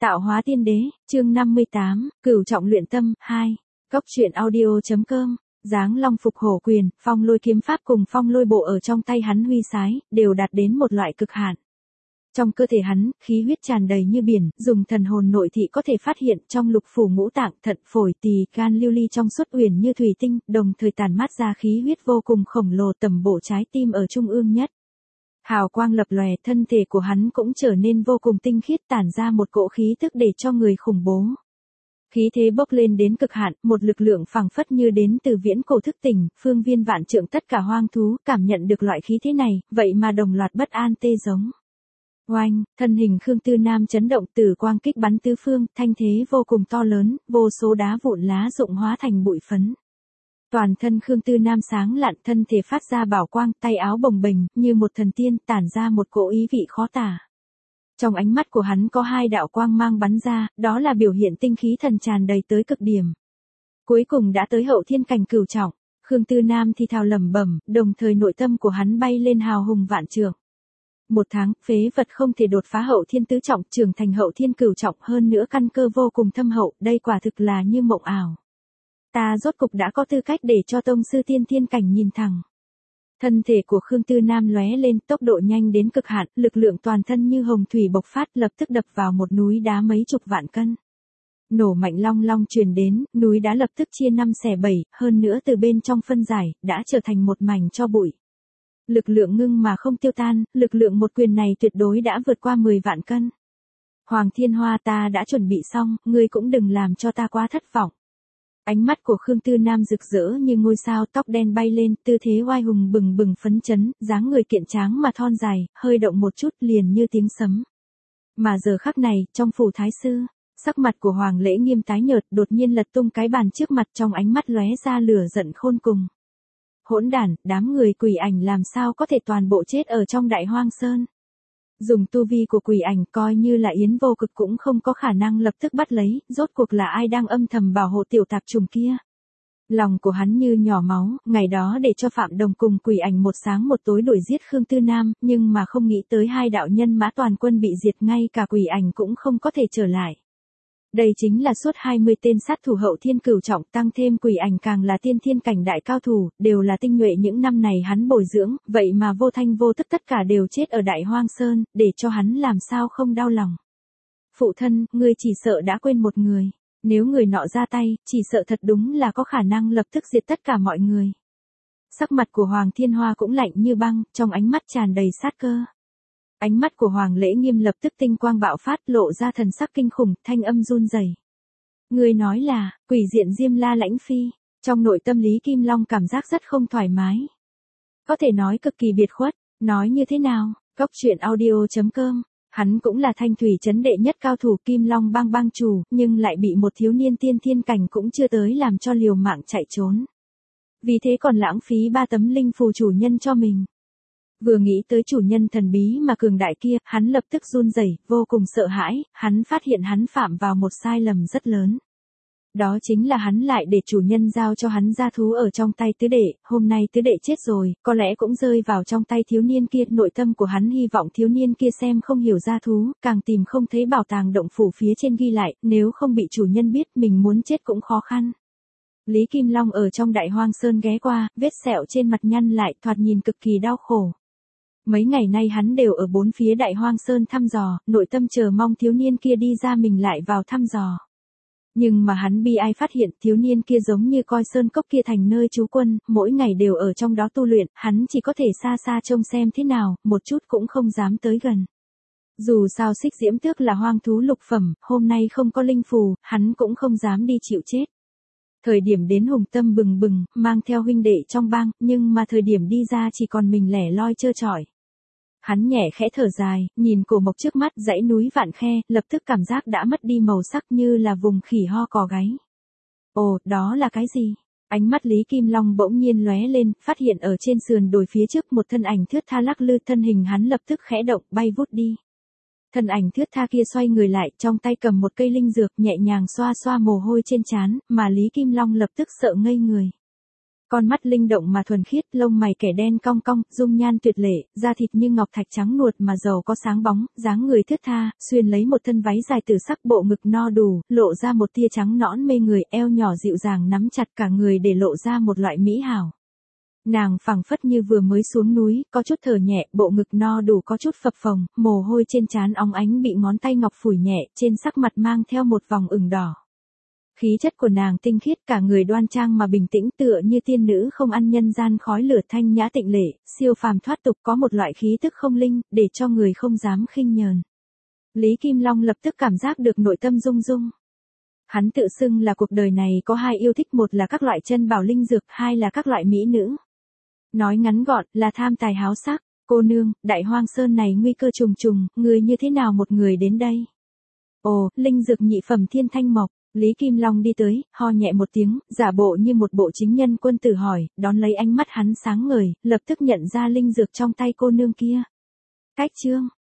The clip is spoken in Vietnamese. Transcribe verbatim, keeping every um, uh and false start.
Tạo hóa tiên đế, chương năm mươi tám, Cửu trọng luyện tâm, hai. Cốc truyện audio.com, Giáng long phục hổ quyền, phong lôi kiếm pháp cùng phong lôi bộ ở trong tay hắn huy sái, đều đạt đến một loại cực hạn. Trong cơ thể hắn, khí huyết tràn đầy như biển, dùng thần hồn nội thị có thể phát hiện trong lục phủ ngũ tạng, thận, phổi, tỳ, gan lưu ly trong suốt uyển như thủy tinh, đồng thời tản mát ra khí huyết vô cùng khổng lồ tầm bổ trái tim ở trung ương nhất. Hào quang lập lòe, thân thể của hắn cũng trở nên vô cùng tinh khiết, tản ra một cỗ khí tức để cho người khủng bố. Khí thế bốc lên đến cực hạn, một lực lượng phảng phất như đến từ viễn cổ thức tỉnh, phương viên vạn trượng tất cả hoang thú, cảm nhận được loại khí thế này, vậy mà đồng loạt bất an tê giống. Oanh, thân hình Khương Tư Nam chấn động, tử quang kích bắn tứ phương, thanh thế vô cùng to lớn, vô số đá vụn lá rụng hóa thành bụi phấn. Toàn thân Khương Tư Nam sáng lạn, thân thể phát ra bảo quang, tay áo bồng bềnh, như một thần tiên, tản ra một cỗ ý vị khó tả. Trong ánh mắt của hắn có hai đạo quang mang bắn ra, đó là biểu hiện tinh khí thần tràn đầy tới cực điểm. Cuối cùng đã tới hậu thiên cảnh cửu trọng, Khương Tư Nam thì thào lẩm bẩm, đồng thời nội tâm của hắn bay lên hào hùng vạn trượng. Một tháng, phế vật không thể đột phá hậu thiên tứ trọng, trưởng thành hậu thiên cửu trọng, hơn nữa căn cơ vô cùng thâm hậu, đây quả thực là như mộng ảo. Ta rốt cục đã có tư cách để cho tông sư tiên thiên cảnh nhìn thẳng. Thân thể của Khương Tư Nam lóe lên, tốc độ nhanh đến cực hạn, lực lượng toàn thân như hồng thủy bộc phát, lập tức đập vào một núi đá mấy chục vạn cân. Nổ mạnh long long truyền đến, núi đá lập tức chia năm xẻ bảy, hơn nữa từ bên trong phân giải, đã trở thành một mảnh tro bụi. Lực lượng ngưng mà không tiêu tan, lực lượng một quyền này tuyệt đối đã vượt qua mười vạn cân. Hoàng Thiên Hoa, ta đã chuẩn bị xong, ngươi cũng đừng làm cho ta quá thất vọng. Ánh mắt của Khương Tư Nam rực rỡ như ngôi sao, tóc đen bay lên, tư thế oai hùng bừng bừng phấn chấn, dáng người kiện tráng mà thon dài, hơi động một chút liền như tiếng sấm. Mà giờ khắc này, trong phủ thái sư, sắc mặt của Hoàng Lễ Nghiêm tái nhợt, đột nhiên lật tung cái bàn trước mặt, trong ánh mắt lóe ra lửa giận khôn cùng. Hỗn đản, đám người quỷ ảnh làm sao có thể toàn bộ chết ở trong Đại Hoang Sơn. Dùng tu vi của quỷ ảnh coi như là Yến Vô Cực cũng không có khả năng lập tức bắt lấy, rốt cuộc là ai đang âm thầm bảo hộ tiểu tạp trùng kia. Lòng của hắn như nhỏ máu, ngày đó để cho Phạm Đồng cùng quỷ ảnh một sáng một tối đuổi giết Khương Tư Nam, nhưng mà không nghĩ tới hai đạo nhân mã toàn quân bị diệt, ngay cả quỷ ảnh cũng không có thể trở lại. Đây chính là suốt hai mươi tên sát thủ hậu thiên cửu trọng, tăng thêm quỷ ảnh càng là tiên thiên cảnh đại cao thủ, đều là tinh nhuệ những năm này hắn bồi dưỡng, vậy mà vô thanh vô tức tất cả đều chết ở Đại Hoang Sơn, để cho hắn làm sao không đau lòng. Phụ thân, ngươi chỉ sợ đã quên một người, nếu người nọ ra tay, chỉ sợ thật đúng là có khả năng lập tức diệt tất cả mọi người. Sắc mặt của Hoàng Thiên Hoa cũng lạnh như băng, trong ánh mắt tràn đầy sát cơ. Ánh mắt của Hoàng Lễ Nghiêm lập tức tinh quang bạo phát, lộ ra thần sắc kinh khủng, thanh âm run rẩy. Người nói là, quỷ diện Diêm La Lãnh Phi, trong nội tâm Lý Kim Long cảm giác rất không thoải mái. Có thể nói cực kỳ biệt khuất, nói như thế nào, cốc truyện audio.com, hắn cũng là thanh thủy trấn đệ nhất cao thủ Kim Long bang bang chủ, nhưng lại bị một thiếu niên tiên thiên cảnh cũng chưa tới làm cho liều mạng chạy trốn. Vì thế còn lãng phí ba tấm linh phù chủ nhân cho mình. Vừa nghĩ tới chủ nhân thần bí mà cường đại kia, hắn lập tức run rẩy, vô cùng sợ hãi, hắn phát hiện hắn phạm vào một sai lầm rất lớn. Đó chính là hắn lại để chủ nhân giao cho hắn gia thú ở trong tay tứ đệ, hôm nay tứ đệ chết rồi, có lẽ cũng rơi vào trong tay thiếu niên kia, nội tâm của hắn hy vọng thiếu niên kia xem không hiểu gia thú, càng tìm không thấy bảo tàng động phủ phía trên ghi lại, nếu không bị chủ nhân biết mình muốn chết cũng khó khăn. Lý Kim Long ở trong Đại Hoang Sơn ghé qua, vết sẹo trên mặt nhăn lại, thoạt nhìn cực kỳ đau khổ. Mấy ngày nay hắn đều ở bốn phía Đại Hoang Sơn thăm dò, nội tâm chờ mong thiếu niên kia đi ra mình lại vào thăm dò. Nhưng mà hắn bi ai phát hiện thiếu niên kia giống như coi sơn cốc kia thành nơi trú quân, mỗi ngày đều ở trong đó tu luyện, hắn chỉ có thể xa xa trông xem thế nào, một chút cũng không dám tới gần. Dù sao Xích Diễm Tước là hoang thú lục phẩm, hôm nay không có linh phù, hắn cũng không dám đi chịu chết. Thời điểm đến hùng tâm bừng bừng, mang theo huynh đệ trong bang, nhưng mà thời điểm đi ra chỉ còn mình lẻ loi trơ trọi. Hắn nhẹ khẽ thở dài, nhìn cổ mộc trước mắt, dãy núi vạn khe, lập tức cảm giác đã mất đi màu sắc như là vùng khỉ ho cò gáy. Ồ, đó là cái gì? Ánh mắt Lý Kim Long bỗng nhiên lóe lên, phát hiện ở trên sườn đồi phía trước một thân ảnh thướt tha lắc lư, thân hình hắn lập tức khẽ động, bay vút đi. Thân ảnh thướt tha kia xoay người lại, trong tay cầm một cây linh dược, nhẹ nhàng xoa xoa mồ hôi trên trán, mà Lý Kim Long lập tức sợ ngây người. Con mắt linh động mà thuần khiết, lông mày kẻ đen cong cong, dung nhan tuyệt lệ, da thịt như ngọc thạch trắng nuột mà giàu có sáng bóng, dáng người thướt tha, xuyên lấy một thân váy dài tử sắc, bộ ngực no đủ, lộ ra một tia trắng nõn mê người, eo nhỏ dịu dàng nắm chặt cả người để lộ ra một loại mỹ hảo. Nàng phẳng phất như vừa mới xuống núi, có chút thở nhẹ, bộ ngực no đủ có chút phập phồng, mồ hôi trên trán óng ánh bị ngón tay ngọc phủi nhẹ, trên sắc mặt mang theo một vòng ửng đỏ. Khí chất của nàng tinh khiết, cả người đoan trang mà bình tĩnh, tựa như tiên nữ không ăn nhân gian khói lửa, thanh nhã tịnh lệ, siêu phàm thoát tục, có một loại khí tức không linh, để cho người không dám khinh nhờn. Lý Kim Long lập tức cảm giác được nội tâm rung rung. Hắn tự xưng là cuộc đời này có hai yêu thích, một là các loại chân bảo linh dược, hai là các loại mỹ nữ. Nói ngắn gọn là tham tài háo sắc. Cô nương, Đại Hoang Sơn này nguy cơ trùng trùng, người như thế nào một người đến đây? Ồ, linh dược nhị phẩm thiên thanh mộc. Lý Kim Long đi tới, ho nhẹ một tiếng, giả bộ như một bộ chính nhân quân tử hỏi, đón lấy ánh mắt hắn sáng ngời, lập tức nhận ra linh dược trong tay cô nương kia. Cách chương